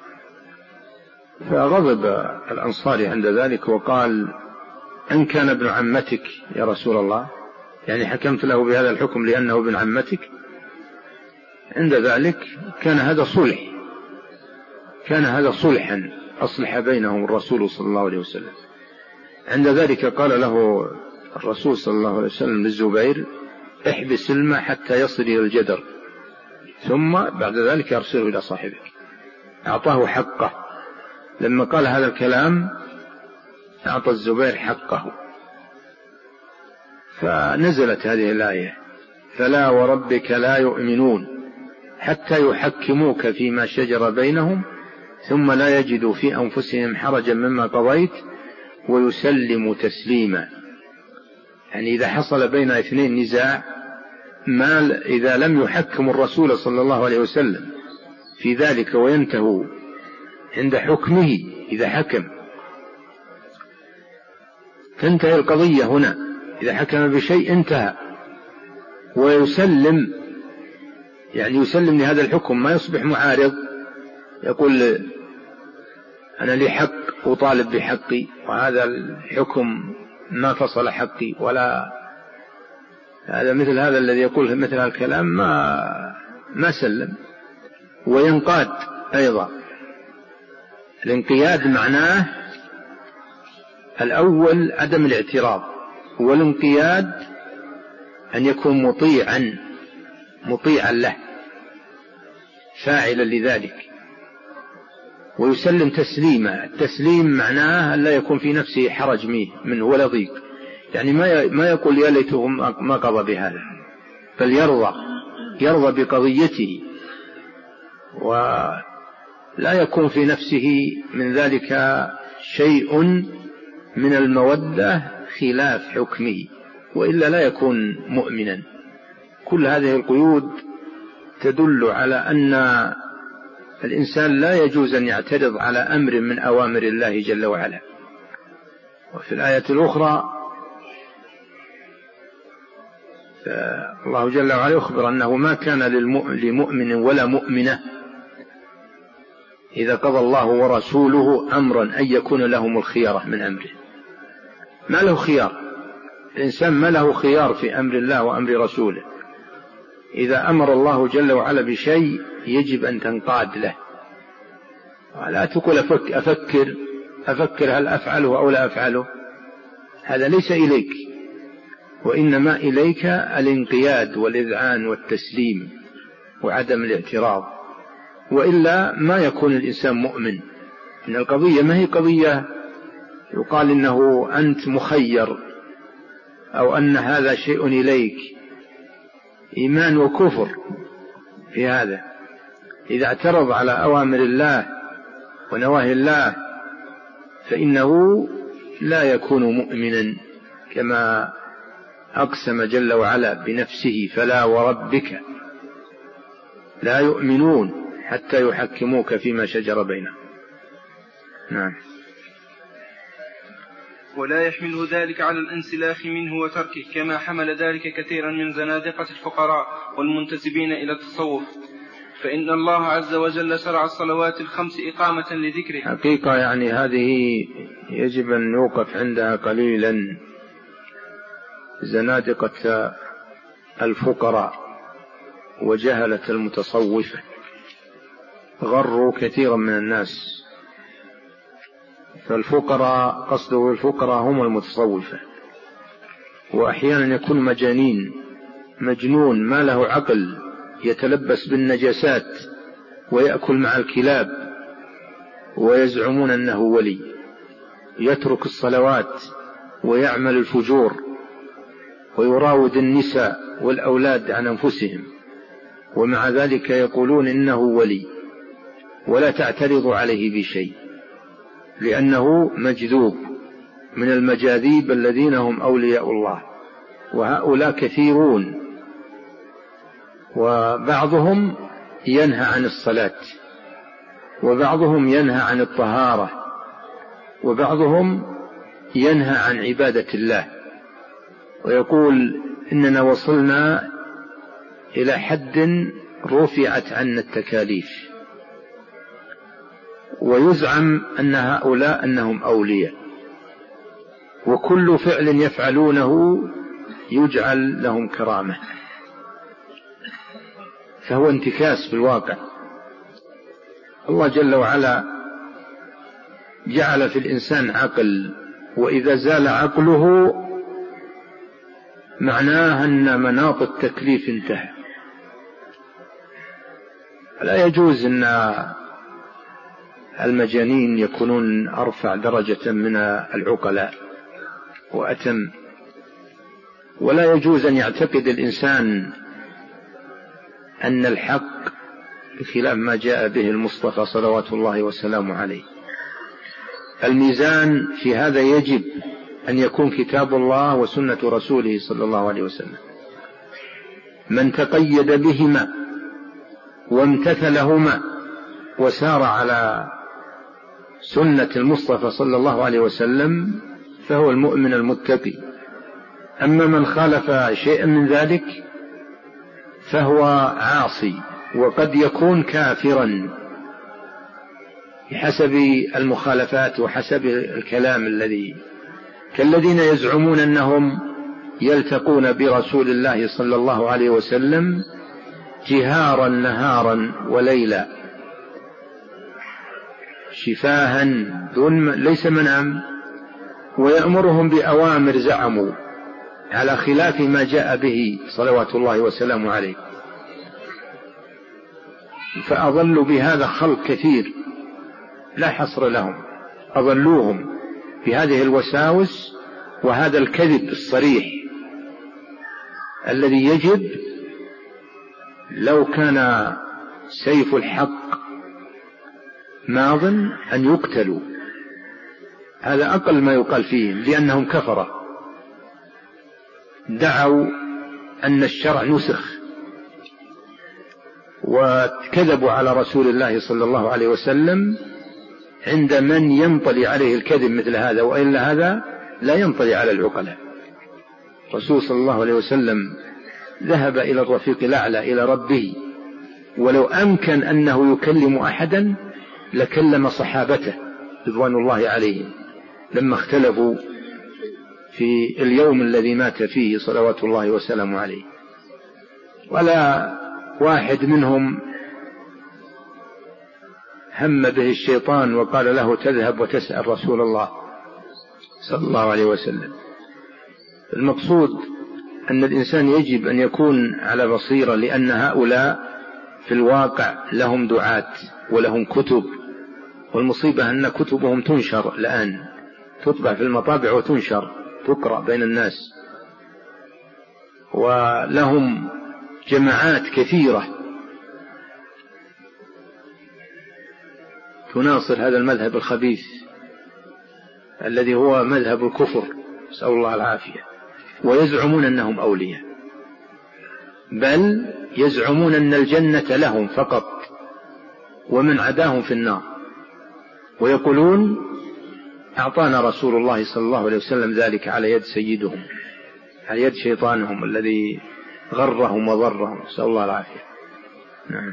فغضب الأنصاري عند ذلك وقال إن كان ابن عمتك يا رسول الله، يعني حكمت له بهذا الحكم لأنه ابن عمتك. عند ذلك كان هذا صلح، كان هذا صلحا أصلح بينهم الرسول صلى الله عليه وسلم. عند ذلك قال له الرسول صلى الله عليه وسلم للزبير احبس الماء حتى يصل إلى الجدر ثم بعد ذلك أرسله إلى صاحبك. أعطاه حقه. لما قال هذا الكلام أعطى الزبير حقه، فنزلت هذه الآية فلا وربك لا يؤمنون حتى يحكموك فيما شجر بينهم ثم لا يجدوا في أنفسهم حرجا مما قضيت ويسلموا تسليما. يعني إذا حصل بين اثنين نزاع، ما إذا لم يحكموا الرسول صلى الله عليه وسلم في ذلك وينتهوا عند حكمه، إذا حكم تنتهي القضية هنا، إذا حكم بشيء انتهى، ويسلم يعني يسلم لهذا الحكم، ما يصبح معارض يقول أنا لي حق أطالب بحقي وهذا الحكم ما فصل حقي، ولا هذا مثل هذا الذي يقول مثل هذا الكلام ما ما سلم. وينقاد أيضا. الانقياد معناه الأول عدم الاعتراض، والانقياد أن يكون مطيعا مطيعا له فاعلا لذلك. ويسلم تسليما. التسليم معناه أن لا يكون في نفسه حرج منه ولا ضيق، يعني ما ما يقول يا ليته ما قضى بهذا، بل يرضى يرضى بقضيته، ولا يكون في نفسه من ذلك شيء من المودة خلاف حكمه، وإلا لا يكون مؤمنا. كل هذه القيود تدل على أن الإنسان لا يجوز أن يعترض على أمر من أوامر الله جل وعلا. وفي الآية الأخرى الله جل وعلا يخبر أنه ما كان لمؤمن ولا مؤمنة إذا قضى الله ورسوله أمرا أن يكون لهم الخيار من أمره. ما له خيار، الإنسان ما له خيار في أمر الله وأمر رسوله. إذا أمر الله جل وعلا بشيء يجب أن تنقاد له، ولا تقول أفكر أفكر هل أفعله أو لا أفعله، هذا ليس إليك، وإنما إليك الانقياد والإذعان والتسليم وعدم الاعتراض، وإلا ما يكون الإنسان مؤمن. إن القضية ما هي قضية يقال إنه أنت مخير أو أن هذا شيء إليك، إيمان وكفر في هذا. إذا اعترض على أوامر الله ونواهي الله فإنه لا يكون مؤمنا، كما أقسم جل وعلا بنفسه: فلا وربك لا يؤمنون حتى يحكموك فيما شجر بينهم. نعم. ولا يحمل ذلك على الانسلاخ منه وتركه، كما حمل ذلك كثيرا من زنادقة الفقراء والمنتسبين إلى التصوف، فإن الله عز وجل شرع الصلوات الخمس إقامة لذكره. حقيقة يعني هذه يجب أن نوقف عندها قليلا. زنادقة الفقراء وجهلة المتصوفة غروا كثيرا من الناس، فالفقراء قصده الفقراء هم المتصوفة، وأحيانا يكون مجانين، مجنون ما له عقل، يتلبس بالنجاسات ويأكل مع الكلاب، ويزعمون أنه ولي، يترك الصلوات ويعمل الفجور ويراود النساء والأولاد عن أنفسهم، ومع ذلك يقولون إنه ولي، ولا تعترض عليه بشيء، لأنه مجذوب من المجاذيب الذين هم أولياء الله، وهؤلاء كثيرون. وبعضهم ينهى عن الصلاة، وبعضهم ينهى عن الطهارة، وبعضهم ينهى عن عبادة الله، ويقول إننا وصلنا إلى حد رفعت عنا التكاليف، ويزعم أن هؤلاء أنهم أولياء، وكل فعل يفعلونه يجعل لهم كرامة، فهو انتكاس في الواقع. الله جل وعلا جعل في الإنسان عقل، وإذا زال عقله معناه أن مناط التكليف انتهى. لا يجوز أن المجانين يكونون أرفع درجة من العقلاء وأتم، ولا يجوز أن يعتقد الإنسان أن الحق بخلاف ما جاء به المصطفى صلوات الله وسلامه عليه. الميزان في هذا يجب أن يكون كتاب الله وسنة رسوله صلى الله عليه وسلم. من تقيد بهما وامتثلهما وسار على سنة المصطفى صلى الله عليه وسلم فهو المؤمن المتقي. أما من خالف شيئا من ذلك فهو عاصي، وقد يكون كافرا بحسب المخالفات وحسب الكلام الذي، كالذين يزعمون أنهم يلتقون برسول الله صلى الله عليه وسلم جهارا نهارا وليلا شفاها دون ليس منام، ويأمرهم بأوامر زعموا على خلاف ما جاء به صلوات الله وسلامه عليه، فأضلوا بهذا خلق كثير لا حصر لهم، أضلوهم بهذه الوساوس وهذا الكذب الصريح الذي يجب لو كان سيف الحق ماض أن يقتلوا. هذا أقل ما يقال فيهم، لأنهم كفرة دعوا أن الشرع نسخ، وكذبوا على رسول الله صلى الله عليه وسلم عند من ينطلي عليه الكذب مثل هذا، وإلا هذا لا ينطلي على العقلاء. الرسول صلى الله عليه وسلم ذهب إلى الرفيق الأعلى إلى ربه، ولو أمكن أنه يكلم أحدا لكلم صحابته رضوان الله عليهم لما اختلفوا في اليوم الذي مات فيه صلوات الله وسلامه عليه، ولا واحد منهم هم به الشيطان وقال له تذهب وتسأل رسول الله صلى الله عليه وسلم. المقصود أن الإنسان يجب أن يكون على بصيرة، لأن هؤلاء في الواقع لهم دعاة ولهم كتب، والمصيبة أن كتبهم تنشر الآن، تطبع في المطابع وتنشر تقرأ بين الناس، ولهم جماعات كثيرة تناصر هذا المذهب الخبيث الذي هو مذهب الكفر، نسأل الله العافية، ويزعمون أنهم أولياء، بل يزعمون أن الجنة لهم فقط ومن عداهم في النار، ويقولون أعطانا رسول الله صلى الله عليه وسلم ذلك على يد سيدهم، على يد شيطانهم الذي غرهم وضرهم، نسأل الله العافية. نعم.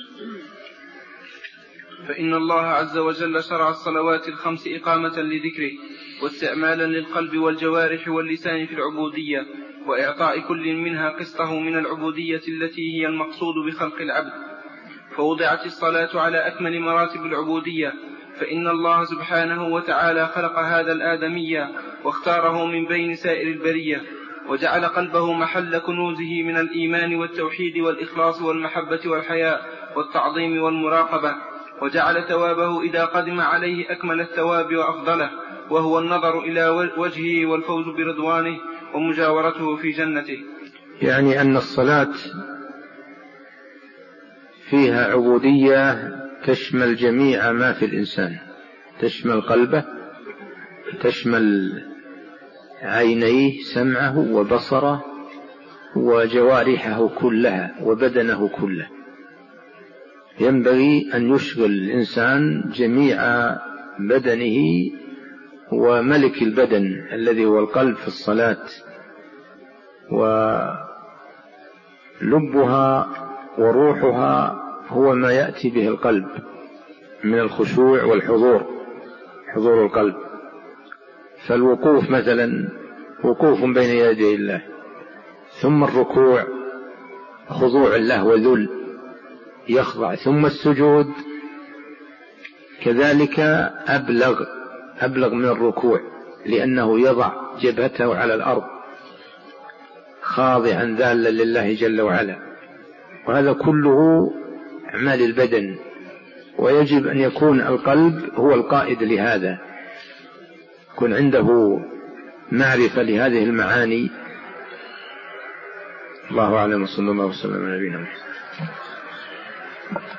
فإن الله عز وجل شرع الصلوات الخمس إقامة لذكره واستعمالا للقلب والجوارح واللسان في العبودية، وإعطاء كل منها قسطه من العبودية التي هي المقصود بخلق العبد. فوضعت الصلاة على أكمل مراتب العبودية، فإن الله سبحانه وتعالى خلق هذا الآدمي واختاره من بين سائر البرية، وجعل قلبه محل كنوزه من الإيمان والتوحيد والإخلاص والمحبة والحياء والتعظيم والمراقبة، وجعل ثوابه إذا قدم عليه أكمل الثواب وأفضله، وهو النظر إلى وجهه والفوز برضوانه ومجاورته في جنته. يعني أن الصلاة فيها عبودية تشمل جميع ما في الإنسان، تشمل قلبه، تشمل عينيه، سمعه وبصره وجوارحه كلها وبدنه كله. ينبغي أن يشغل الإنسان جميع بدنه وملك البدن الذي هو القلب في الصلاة، ولبها وروحها هو ما يأتي به القلب من الخشوع والحضور، حضور القلب. فالوقوف مثلا وقوف بين يدي الله، ثم الركوع خضوع له وذل يخضع، ثم السجود كذلك أبلغ أبلغ من الركوع، لأنه يضع جبهته على الأرض خاضعا ذالا لله جل وعلا، وهذا كله أعمال البدن، ويجب أن يكون القلب هو القائد لهذا، يكون عنده معرفة لهذه المعاني. الله أعلم، صلى الله وسلم على نبينا محمد.